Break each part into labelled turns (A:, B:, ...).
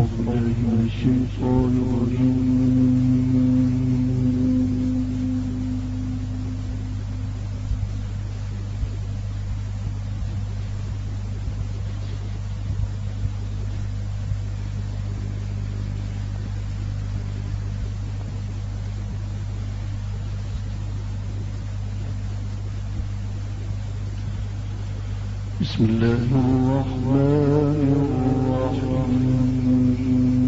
A: بسم الله الرحمن الرحيم.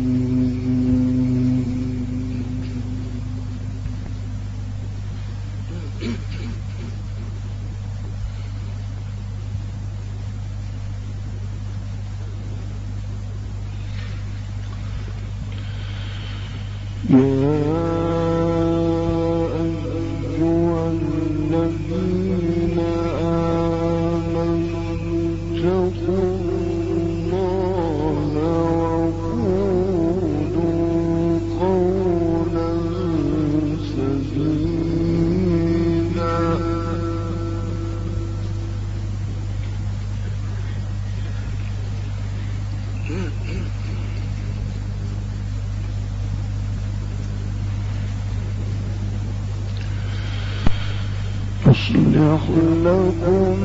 A: يصلح لكم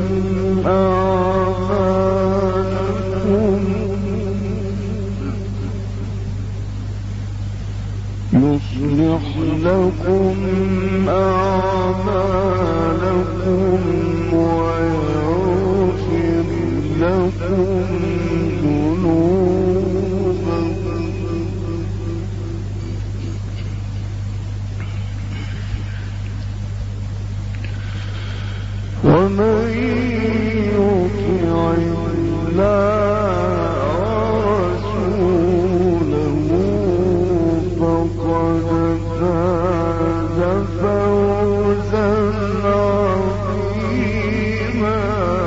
A: أعمالكم ويغفر لكم ذنوبكم ومن يطع الله ورسوله فقد فاز فوزا عظيما.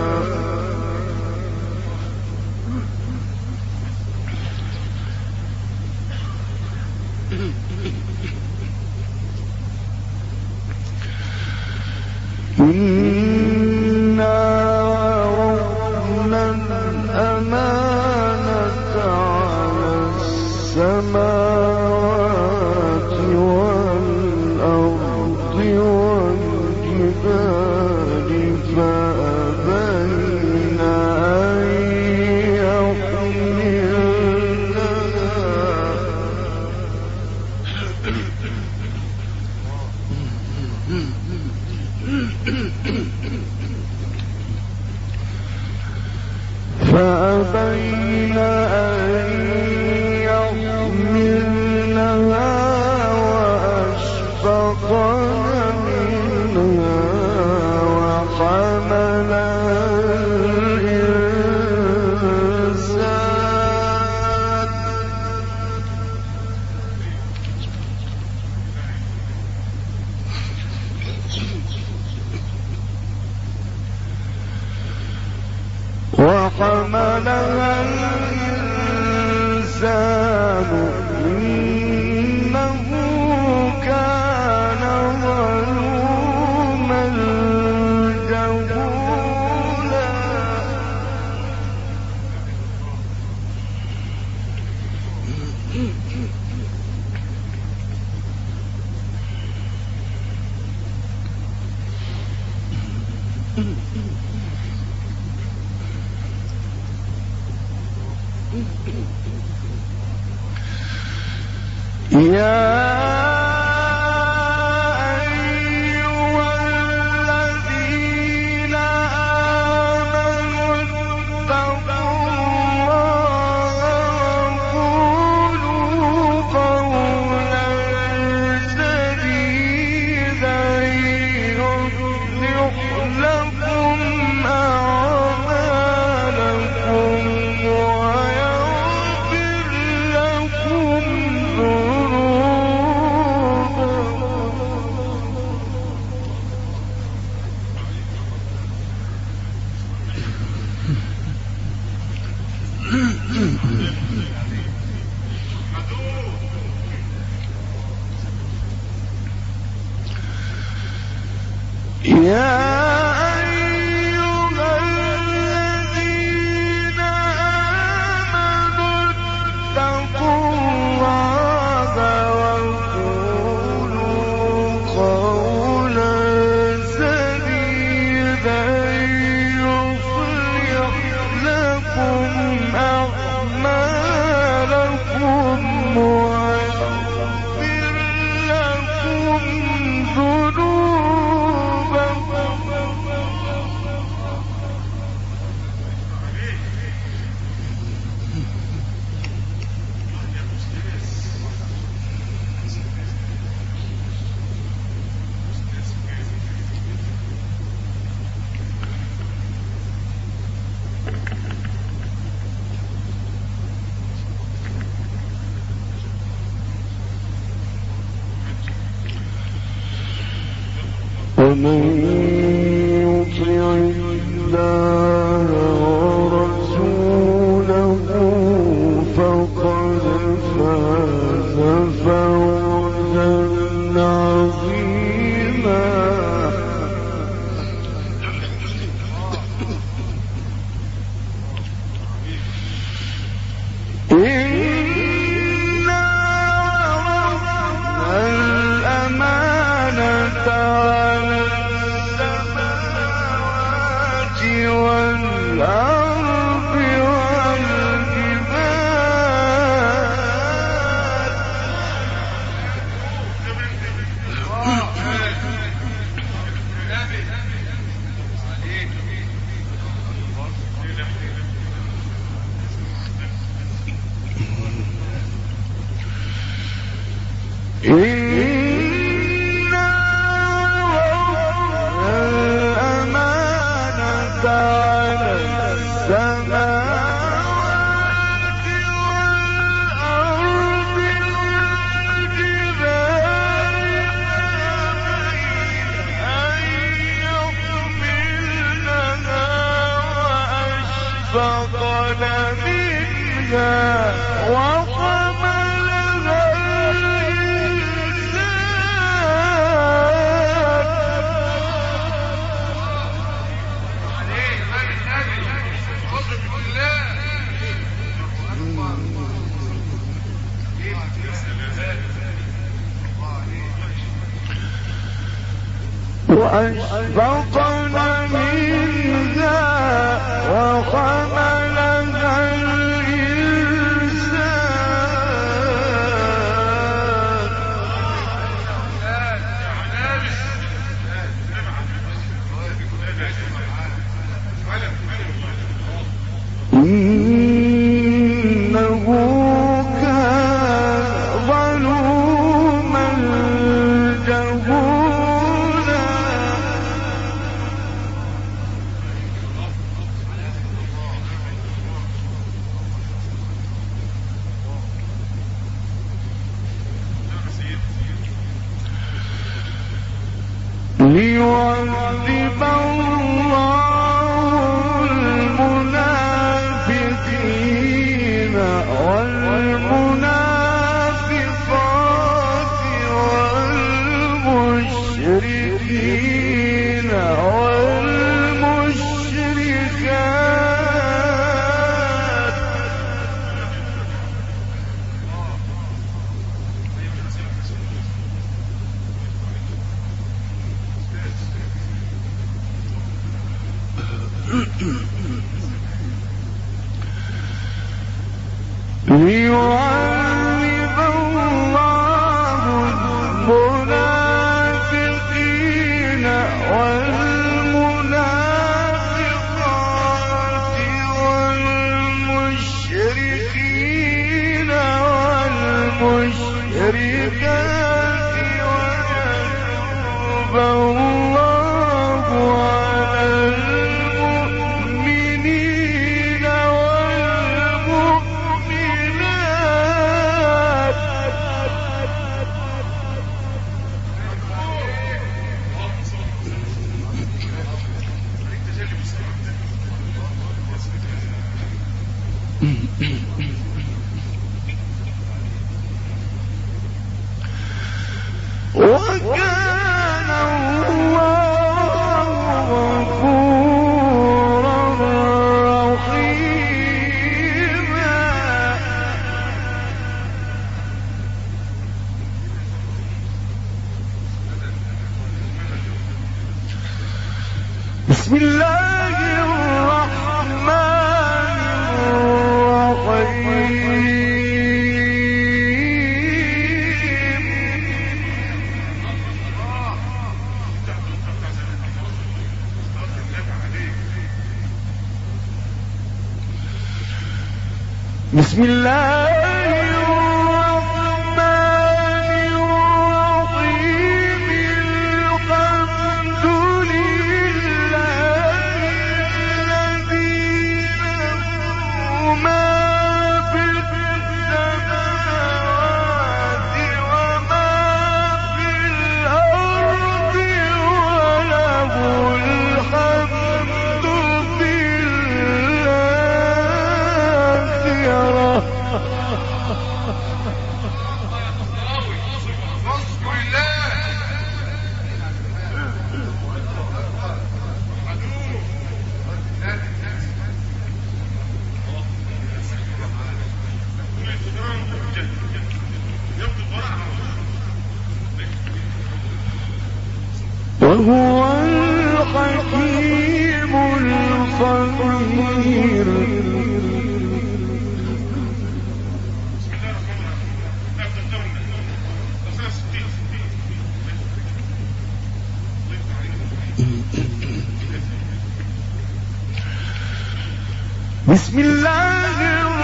A: إنا عرضنا الأمانة على السماوات والأرض والجبال فأبين أن يحملنها وأشفقن منها وحملها الإنسان إنه كان ظلوما جهولا. يا أيها الذين آمنوا اتقوا الله وقولوا قولا سديدا يصلح لكم أعمالكم ويغفر لكم ذنوبكم ومن يطع الله ورسوله فقد فاز فوزا عظيما. فقد منها وحملها الإنسان وأشفقن منها وحملها الإنسان إنه كان ظلوما جهولا. ليعذب الله المنافقين والمنافقات والمشركين والمشركات ليعذب الله المنافقين والمنافقات والمشركين والمشركات ويتوب الله على المؤمنين والمؤمنات. وكان الله غفورا رحيما. بسم الله الرحمن الرحيم. بسم الله الرحمن الرحيم. الحمد لله الذي له ما في السماوات وما في الأرض والحمد وهو الحكيم الخبير. بسم الله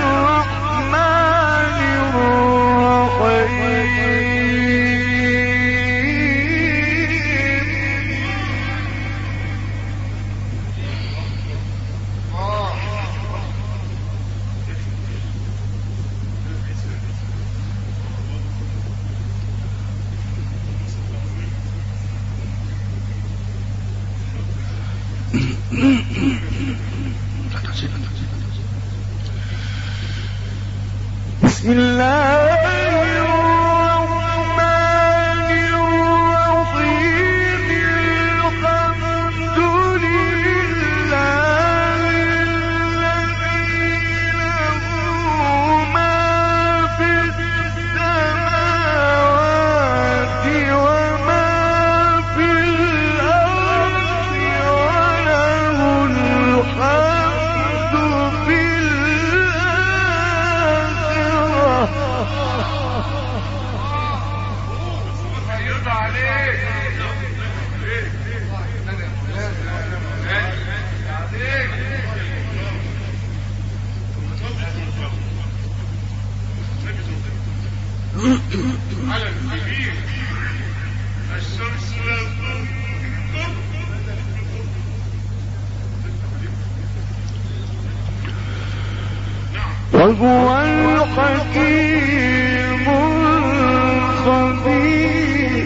A: الرحمن الرحيم. بسم الله الرحمن الرحيم. الحمد لله الذي له ما في السماوات وما في الأرض وله الحمد في
B: على الكبير الشمس لا
A: وهو الحكيم الخبير.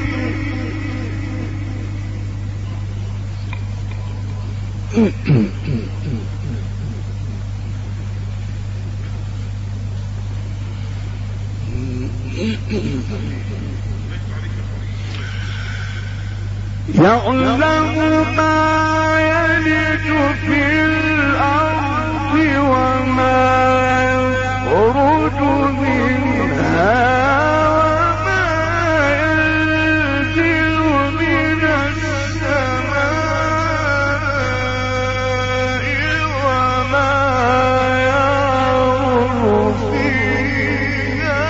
A: يعلم ما يلج في الأرض وما يخرج منها وما ينزل من السماء وما يعرج فيها.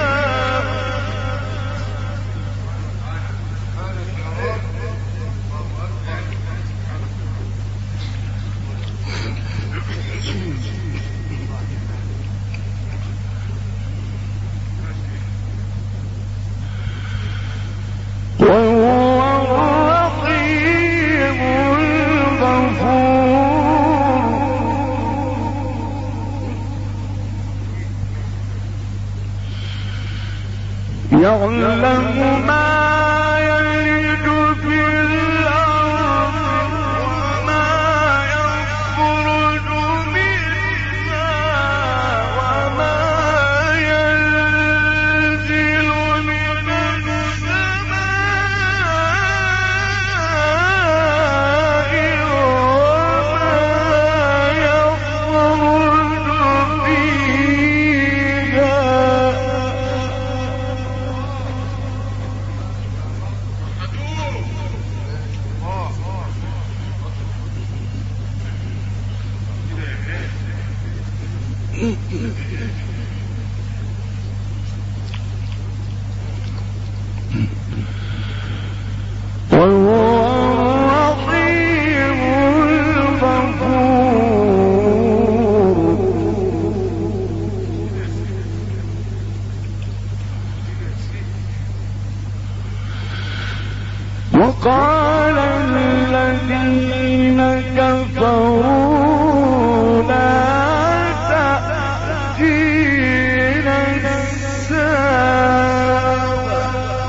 A: وهو الرحيم الغفور. يعلم ما يلج في الأرض وما يخرج منها وما ينزل من السماء وما يخرج فيها. وهو الرحيم الغفور. وقال الذين كفروا لا تأتينا الساعة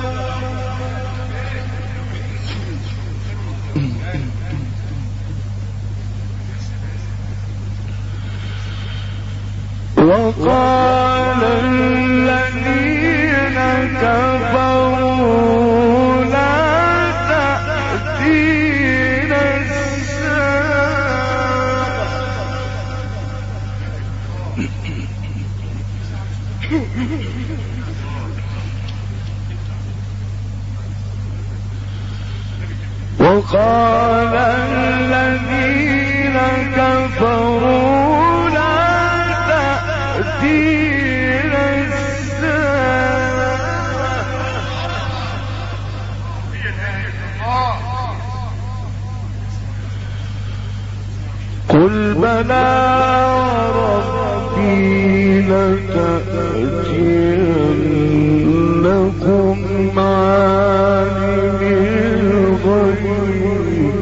A: وقال الذين كفروا لا تأتينا الساعة وقال قل بلى ربي لتأتينكم عالم الغيب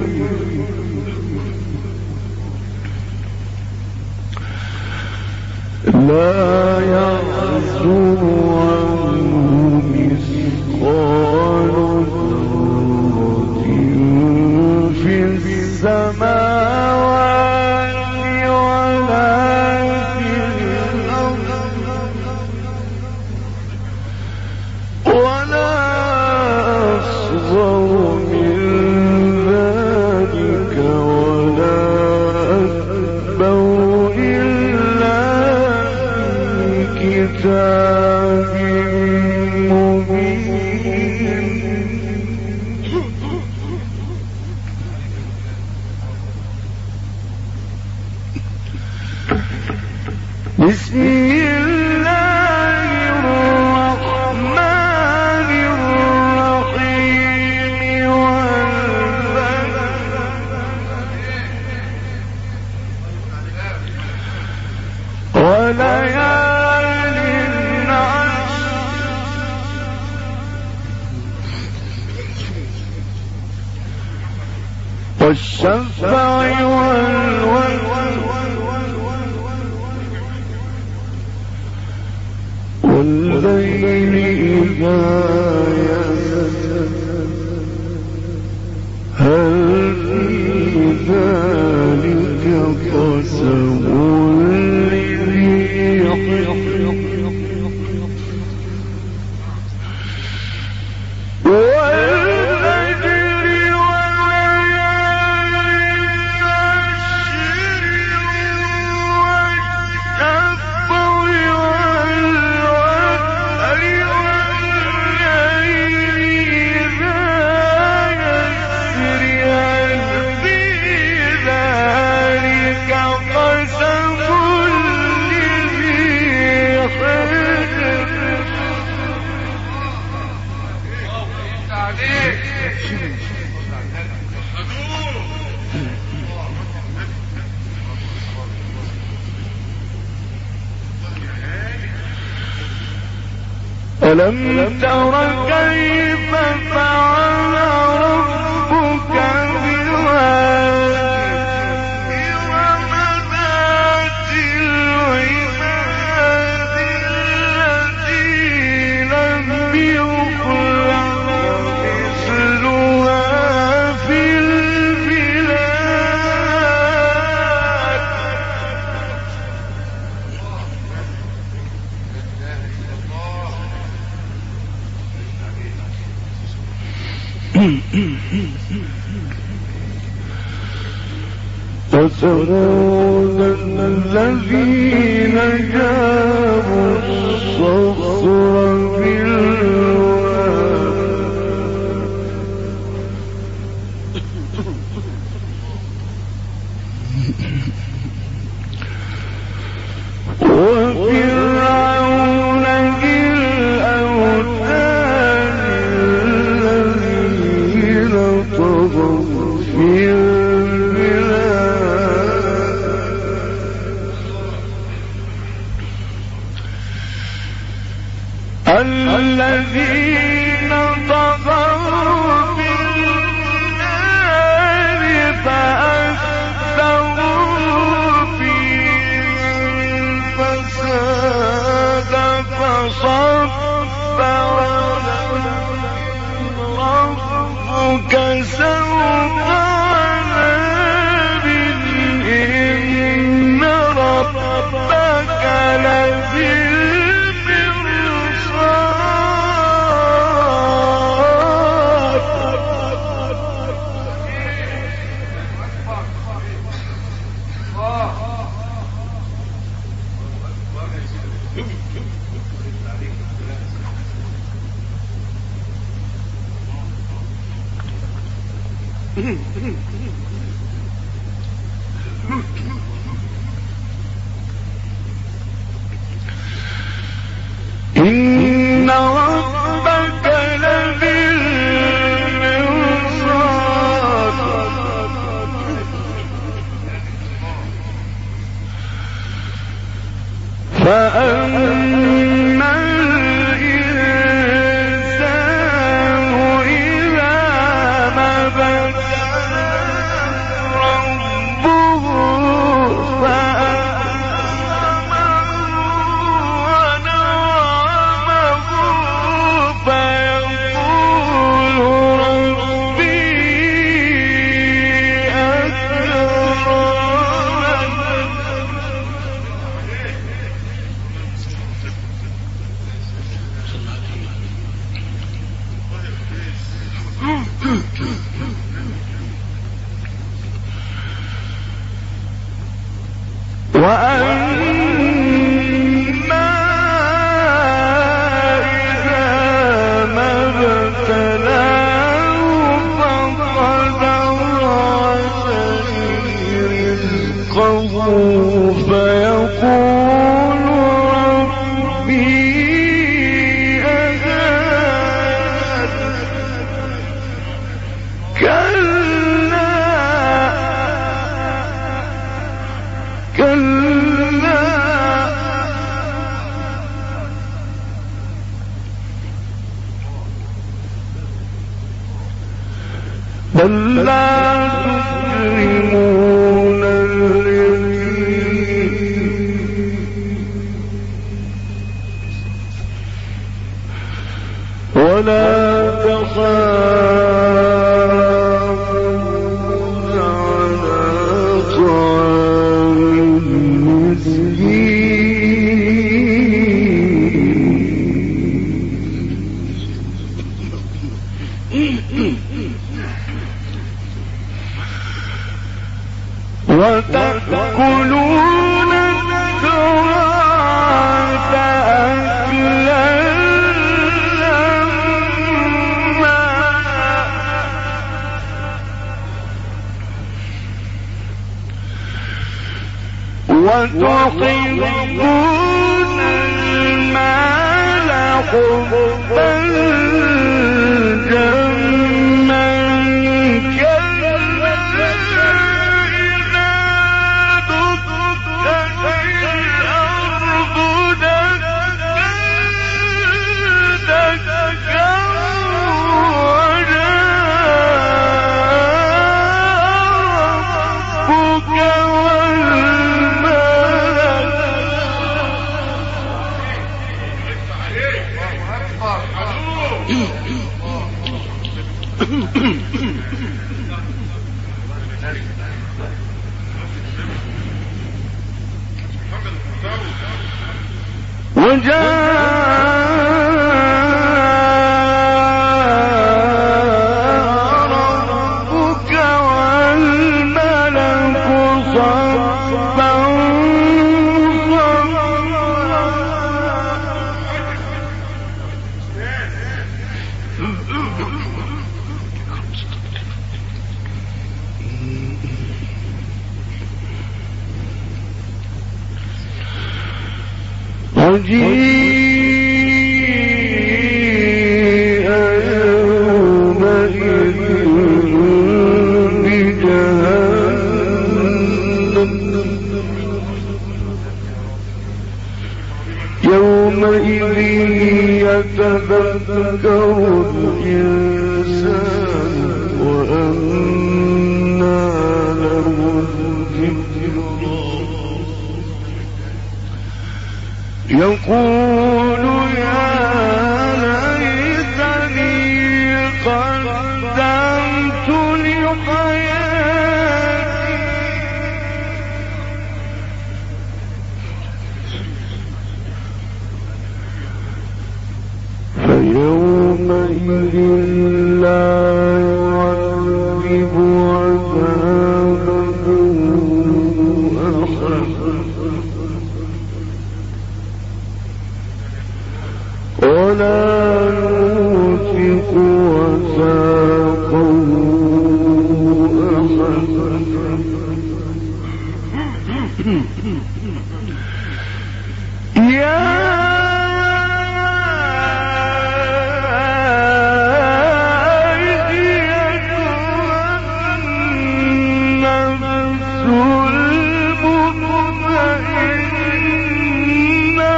A: لا يعزب عنه مثقال ذرة في السماوات ولا في الأرض ولا أصغر من ذلك ولا أكبر إلا في كتاب مبين بسم الله الرحمن الرحيم وليال عشر والشفع والوتر والليل إذا يسر هل في ذلك قسم لذي حجر والفجر وليال عشر والشفع والوتر والليل إذا يسر هل في ذلك قسم لذي حجر ألم تر كيف فعل ربك بعاد إرم ذات العماد التي لم يخلق مثلها في البلاد وثمود الذين جابوا الصخر بالواد وفرعون ذي الأوتاد الذين طغوا في الذين طغوا في النار فأكثروا فأما الإنسان إذا ما ابتلاه ربه فأكرمه ونعمه فيقول ربي وأما إذا ما ابتلاه فقدر عليه رزقه فيقول ربي أهان كلا بل لا تكرمون اليتيم ولا تخافون على طعام وتأكلون التراث أكلا لما وتحبون المال حبا جما كلا إذا دكت الأرض دكا دكا وجاء ربك والملك صفا وجيء يومئذ بجهنم يومئذ يتذكر الإنسان وأنى له الذكرى يقول يا ليتني قدمت لحياتي فيومئذ لا يعذب عذابه أحد ولا يوثق وثاقه أحد يا أيتها النفس المطمئنة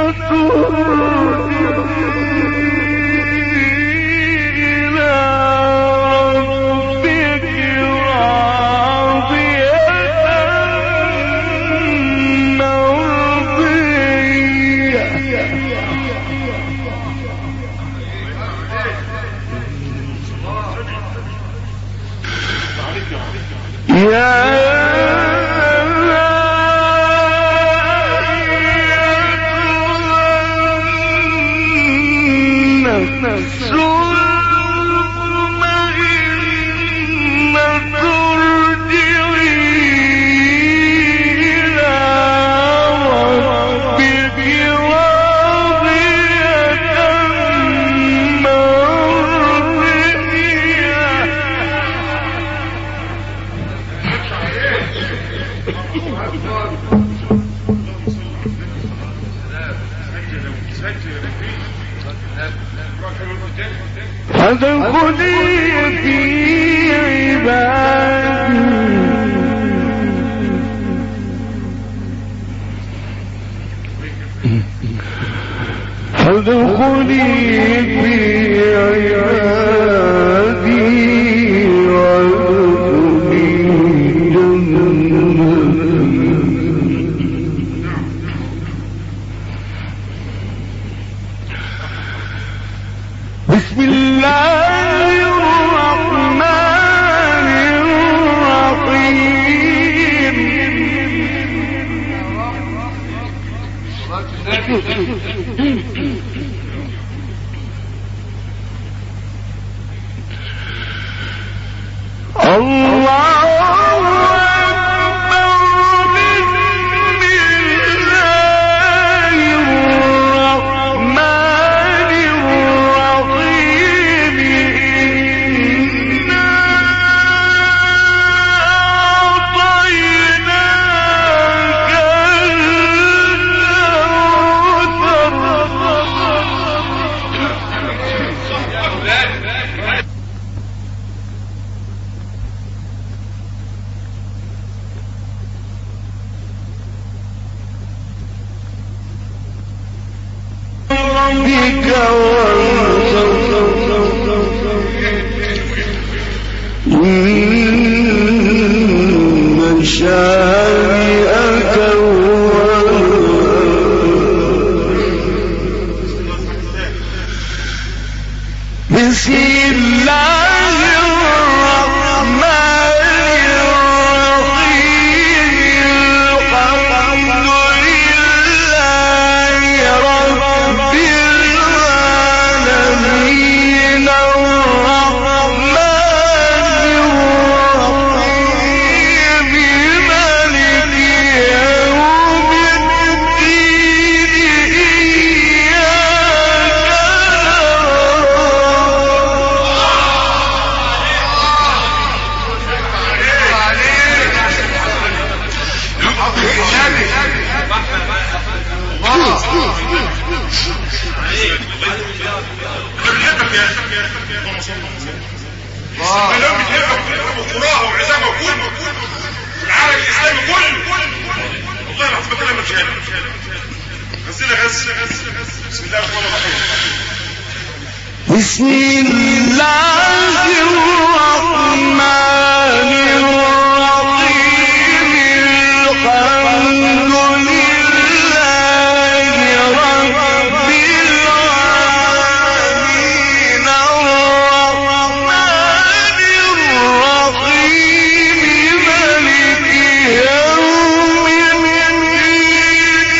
A: فادخلي في عبادي فادخلي في عبادي وادخلي جنتي. بسم الله الرحمن الرحيم. الله بك إن شانئك بسم الله الرحمن الرحيم. الحمد لله رب العالمين الرحمن الرحيم مالك يوم الدين
B: لو بتهمك وقراءه وعزامه كله العالم الاسلامي كله والله العظيم بكلمك مش هنا غسيله غس بسم الله الرحمن الرحيم.
A: بسم الله الرحمن الرحيم. الحمد لله رب العالمين الرحمن الرحيم مالك يوم الدين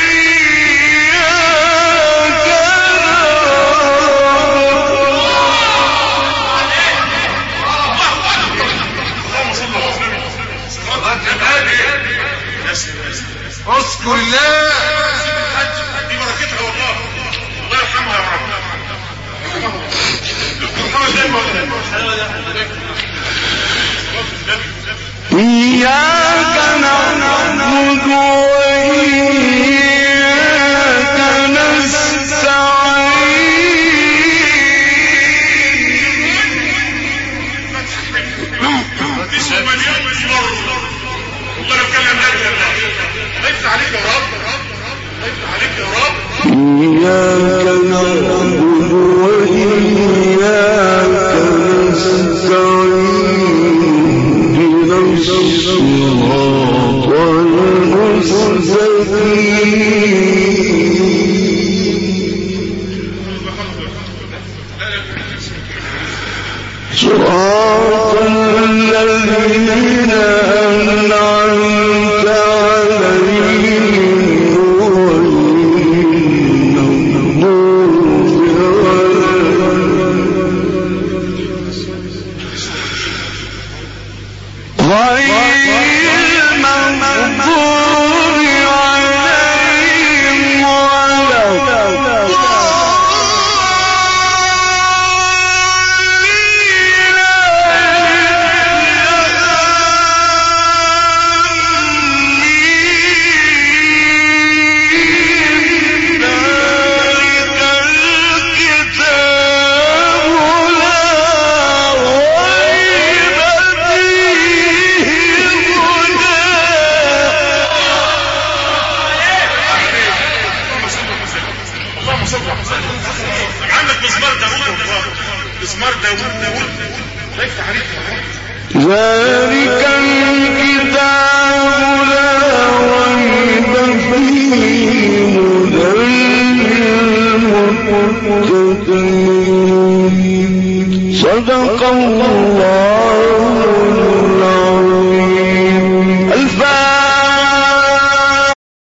B: اذكر الله دي بركتها والله الله يرحمها يا رب.
A: إياك نعبد وإياك نستعين.
B: والله لو كلم ليس عليك يا رب ليس عليك يا رب.
A: إياك نعبد وإياك نستعين. اهدنا الصراط المستقيم صراط الذين أنعمت عليهم غير المغضوب
B: مسمار داوود لا يفتح عليك.
A: ذلك الكتاب لا ريب فيه هدى للمتقين. صدق الله